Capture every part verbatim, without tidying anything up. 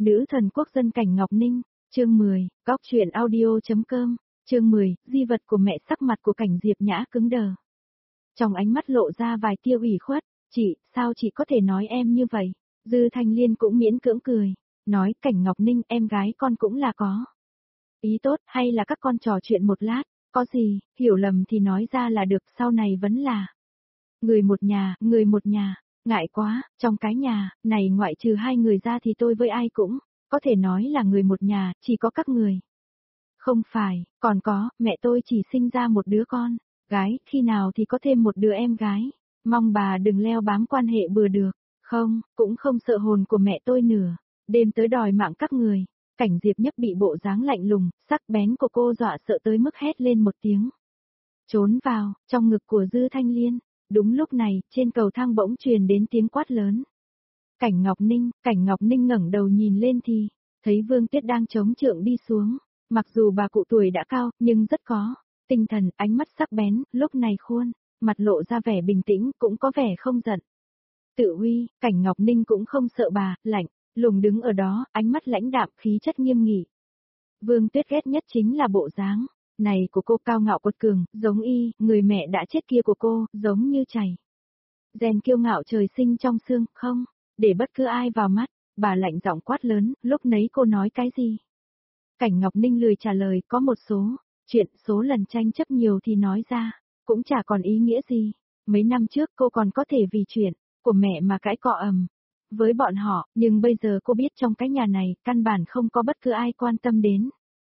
Nữ thần quốc dân Cảnh Ngọc Ninh, chương mười, góc truyện audio.com, chương mười, di vật của mẹ. Sắc mặt của Cảnh Diệp Nhã cứng đờ. Trong ánh mắt lộ ra vài tia ủy khuất, chị, sao chị có thể nói em như vậy? Dư Thanh Liên cũng miễn cưỡng cười, nói Cảnh Ngọc Ninh em gái con cũng là có ý tốt, hay là các con trò chuyện một lát, có gì, hiểu lầm thì nói ra là được, sau này vẫn là người một nhà, người một nhà. Ngại quá, trong cái nhà này ngoại trừ hai người ra thì tôi với ai cũng có thể nói là người một nhà, chỉ có các người. Không phải, còn có, mẹ tôi chỉ sinh ra một đứa con gái, khi nào thì có thêm một đứa em gái. Mong bà đừng leo bám quan hệ bừa được, không, cũng không sợ hồn của mẹ tôi nửa đêm tới đòi mạng các người. Cảnh Diệp Nhấp bị bộ dáng lạnh lùng, sắc bén của cô dọa sợ tới mức hét lên một tiếng. Trốn vào, trong ngực của Dư Thanh Liên. Đúng lúc này, trên cầu thang bỗng truyền đến tiếng quát lớn. Cảnh Ngọc Ninh, Cảnh Ngọc Ninh ngẩng đầu nhìn lên thì, thấy Vương Tuyết đang chống trượng đi xuống. Mặc dù bà cụ tuổi đã cao, nhưng rất có tinh thần, ánh mắt sắc bén, lúc này khuôn mặt lộ ra vẻ bình tĩnh, cũng có vẻ không giận. Tự uy, Cảnh Ngọc Ninh cũng không sợ bà, lạnh lùng đứng ở đó, ánh mắt lãnh đạm, khí chất nghiêm nghị. Vương Tuyết ghét nhất chính là bộ dáng này của cô, cao ngạo quật cường, giống y, người mẹ đã chết kia của cô, giống như chảy rèn kiêu ngạo trời sinh trong xương, không để bất cứ ai vào mắt. Bà lạnh giọng quát lớn, lúc nấy cô nói cái gì? Cảnh Ngọc Ninh lười trả lời, có một số chuyện, số lần tranh chấp nhiều thì nói ra cũng chả còn ý nghĩa gì. Mấy năm trước cô còn có thể vì chuyện của mẹ mà cãi cọ ầm với bọn họ, nhưng bây giờ cô biết trong cái nhà này, căn bản không có bất cứ ai quan tâm đến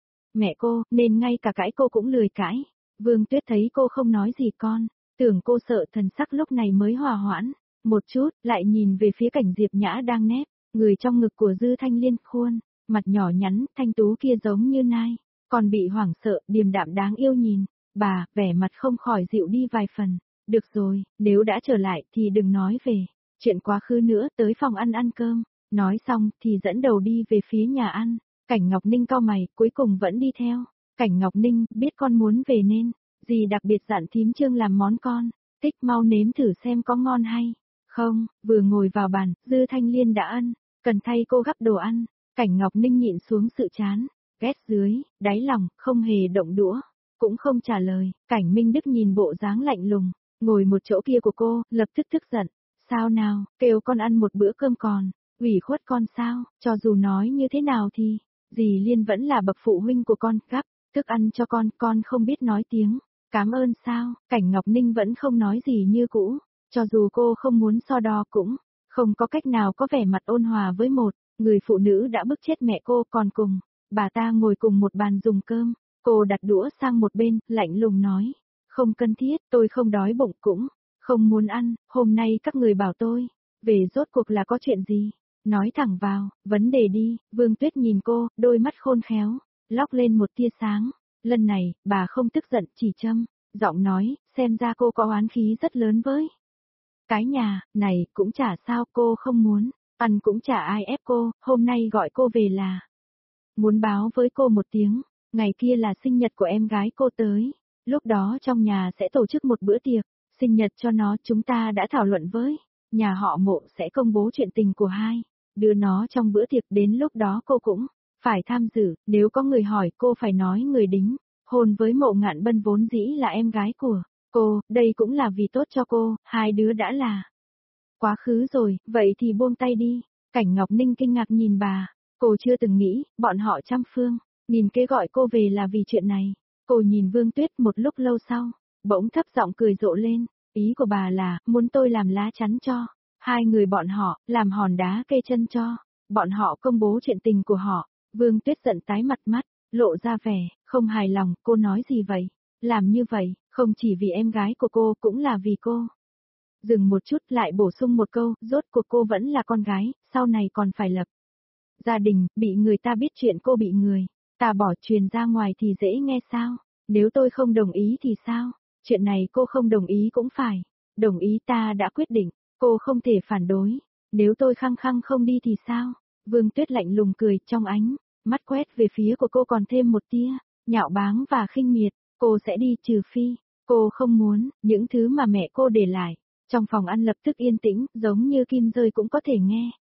mẹ cô, nên ngay cả cãi cô cũng lười cãi. Vương Tuyết thấy cô không nói gì con, tưởng cô sợ, thần sắc lúc này mới hòa hoãn một chút, lại nhìn về phía Cảnh Diệp Nhã đang nép người trong ngực của Dư Thanh Liên, khuôn mặt nhỏ nhắn, thanh tú kia giống như nai, còn bị hoảng sợ, điềm đạm đáng yêu nhìn. Bà, vẻ mặt không khỏi dịu đi vài phần. Được rồi, nếu đã trở lại thì đừng nói về chuyện quá khứ nữa, tới phòng ăn ăn cơm. Nói xong thì dẫn đầu đi về phía nhà ăn. Cảnh Ngọc Ninh cau mày, cuối cùng vẫn đi theo. Cảnh Ngọc Ninh, biết con muốn về nên gì đặc biệt dặn thím Trương làm món con thích, mau nếm thử xem có ngon hay không. Vừa ngồi vào bàn, Dư Thanh Liên đã ân cần thay cô gắp đồ ăn. Cảnh Ngọc Ninh nhịn xuống sự chán ghét dưới đáy lòng, không hề động đũa, cũng không trả lời. Cảnh Minh Đức nhìn bộ dáng lạnh lùng ngồi một chỗ kia của cô, lập tức tức giận. Sao nào, kêu con ăn một bữa cơm còn ủy khuất con sao? Cho dù nói như thế nào thì dì Liên vẫn là bậc phụ huynh của con, gắp thức ăn cho con, con không biết nói tiếng cảm ơn sao? Cảnh Ngọc Ninh vẫn không nói gì như cũ, cho dù cô không muốn so đo cũng không có cách nào có vẻ mặt ôn hòa với một người phụ nữ đã bức chết mẹ cô, còn cùng bà ta ngồi cùng một bàn dùng cơm. Cô đặt đũa sang một bên, lạnh lùng nói, không cần thiết, tôi không đói bụng cũng không muốn ăn, hôm nay các người bảo tôi về rốt cuộc là có chuyện gì? Nói thẳng vào vấn đề đi. Vương Tuyết nhìn cô, đôi mắt khôn khéo lóc lên một tia sáng. Lần này, bà không tức giận, chỉ châm giọng nói, xem ra cô có oán khí rất lớn với cái nhà này. Cũng chả sao, cô không muốn ăn cũng chả ai ép cô, hôm nay gọi cô về là muốn báo với cô một tiếng, ngày kia là sinh nhật của em gái cô tới, lúc đó trong nhà sẽ tổ chức một bữa tiệc sinh nhật cho nó. Chúng ta đã thảo luận với nhà họ Mộ sẽ công bố chuyện tình của hai đứa nó trong bữa tiệc, đến lúc đó cô cũng phải tham dự. Nếu có người hỏi, cô phải nói người đính hôn với Mộ Ngạn Bân vốn dĩ là em gái của cô, đây cũng là vì tốt cho cô, hai đứa đã là quá khứ rồi, vậy thì buông tay đi. Cảnh Ngọc Ninh kinh ngạc nhìn bà, cô chưa từng nghĩ bọn họ trăm phương nghìn kế gọi cô về là vì chuyện này. Cô nhìn Vương Tuyết một lúc lâu sau, bỗng thấp giọng cười rộ lên, ý của bà là muốn tôi làm lá chắn cho hai người bọn họ, làm hòn đá kê chân cho bọn họ công bố chuyện tình của họ. Vương Tuyết giận tái mặt, mắt lộ ra vẻ không hài lòng. Cô nói gì vậy? Làm như vậy không chỉ vì em gái của cô, cũng là vì cô. Dừng một chút, lại bổ sung một câu, rốt cuộc cô vẫn là con gái, sau này còn phải lập gia đình, bị người ta biết chuyện cô bị người ta bỏ truyền ra ngoài thì dễ nghe sao? Nếu tôi không đồng ý thì sao? Chuyện này cô không đồng ý cũng phải đồng ý, ta đã quyết định, cô không thể phản đối. Nếu tôi khăng khăng không đi thì sao? Vương Tuyết lạnh lùng cười, trong ánh mắt quét về phía của cô còn thêm một tia nhạo báng và khinh miệt. Cô sẽ đi, trừ phi cô không muốn. Những thứ mà mẹ cô để lại trong phòng ăn lập tức yên tĩnh, giống như kim rơi cũng có thể nghe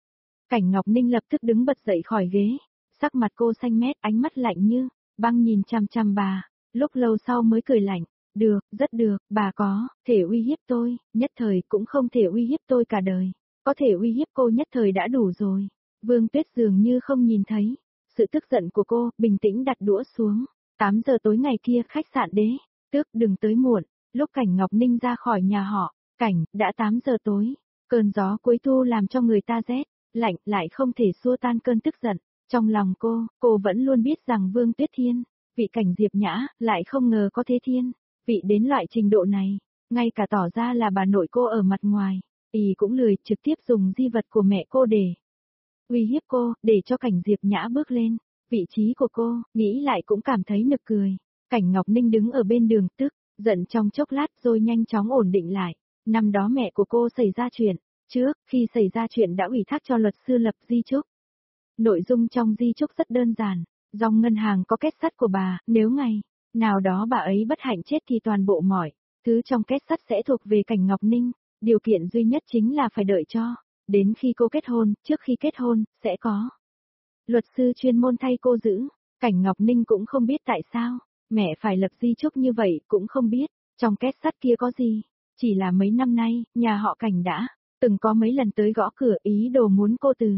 Cảnh Ngọc Ninh lập tức đứng bật dậy khỏi ghế, sắc mặt cô xanh mét, ánh mắt lạnh như băng nhìn chằm chằm bà, lúc lâu sau mới cười lạnh, được, rất được, bà có thể uy hiếp tôi, nhất thời cũng không thể uy hiếp tôi cả đời, có thể uy hiếp cô nhất thời đã đủ rồi. Vương Tuyết dường như không nhìn thấy sự tức giận của cô, bình tĩnh đặt đũa xuống. tám giờ tối ngày kia khách sạn Đế, Tước đừng tới muộn, lúc Cảnh Ngọc Ninh ra khỏi nhà họ, Cảnh, đã tám giờ tối, cơn gió cuối thu làm cho người ta rét, lạnh lại không thể xua tan cơn tức giận. Trong lòng cô, cô vẫn luôn biết rằng Vương Tuyết Thiên, vị Cảnh Diệp Nhã, lại không ngờ có thế thiên, vị đến loại trình độ này, ngay cả tỏ ra là bà nội cô ở mặt ngoài, y cũng lười trực tiếp dùng di vật của mẹ cô để uy hiếp cô, để cho Cảnh Diệp Nhã bước lên vị trí của cô, nghĩ lại cũng cảm thấy nực cười. Cảnh Ngọc Ninh đứng ở bên đường tức, giận trong chốc lát rồi nhanh chóng ổn định lại. Năm đó mẹ của cô xảy ra chuyện, trước khi xảy ra chuyện đã ủy thác cho luật sư lập di chúc. Nội dung trong di chúc rất đơn giản, dòng ngân hàng có kết sắt của bà, nếu ngày nào đó bà ấy bất hạnh chết thì toàn bộ mọi thứ trong kết sắt sẽ thuộc về Cảnh Ngọc Ninh, điều kiện duy nhất chính là phải đợi cho đến khi cô kết hôn, trước khi kết hôn, sẽ có luật sư chuyên môn thay cô giữ. Cảnh Ngọc Ninh cũng không biết tại sao, mẹ phải lập di chúc như vậy, cũng không biết, trong két sắt kia có gì. Chỉ là mấy năm nay, nhà họ Cảnh đã từng có mấy lần tới gõ cửa ý đồ muốn cô từ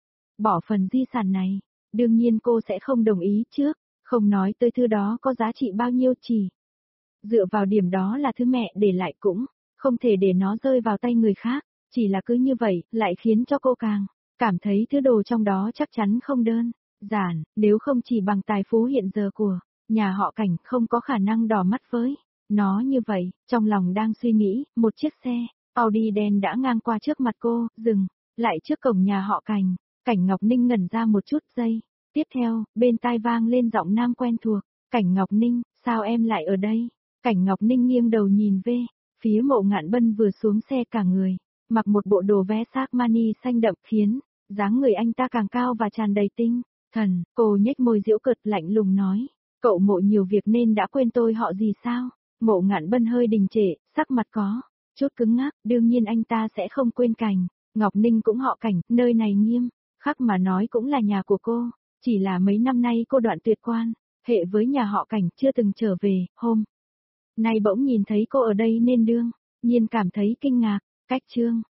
bỏ phần di sản này. Đương nhiên cô sẽ không đồng ý trước, không nói tới thứ đó có giá trị bao nhiêu, chỉ dựa vào điểm đó là thứ mẹ để lại cũng không thể để nó rơi vào tay người khác. Chỉ là cứ như vậy, lại khiến cho cô càng cảm thấy thứ đồ trong đó chắc chắn không đơn giản, nếu không chỉ bằng tài phú hiện giờ của nhà họ Cảnh không có khả năng đỏ mắt với nó như vậy. Trong lòng đang suy nghĩ, một chiếc xe Audi đen đã ngang qua trước mặt cô, dừng lại trước cổng nhà họ Cảnh. Cảnh Ngọc Ninh ngẩn ra một chút giây, tiếp theo, bên tai vang lên giọng nam quen thuộc, Cảnh Ngọc Ninh, sao em lại ở đây? Cảnh Ngọc Ninh nghiêng đầu nhìn về phía Mộ Ngạn Bân vừa xuống xe, cả người mặc một bộ đồ Versace mani xanh đậm khiến dáng người anh ta càng cao và tràn đầy tinh thần. Cô nhếch môi giễu cợt lạnh lùng nói, cậu Mộ nhiều việc nên đã quên tôi họ gì sao? Mộ Ngạn Bân hơi đình trệ, sắc mặt có chút cứng ngắc, đương nhiên anh ta sẽ không quên Cảnh Ngọc Ninh cũng họ Cảnh, nơi này nghiêm khắc mà nói cũng là nhà của cô, chỉ là mấy năm nay cô đoạn tuyệt quan hệ với nhà họ Cảnh, chưa từng trở về. Hôm nay bỗng nhìn thấy cô ở đây nên đương nhiên cảm thấy kinh ngạc. Cách chương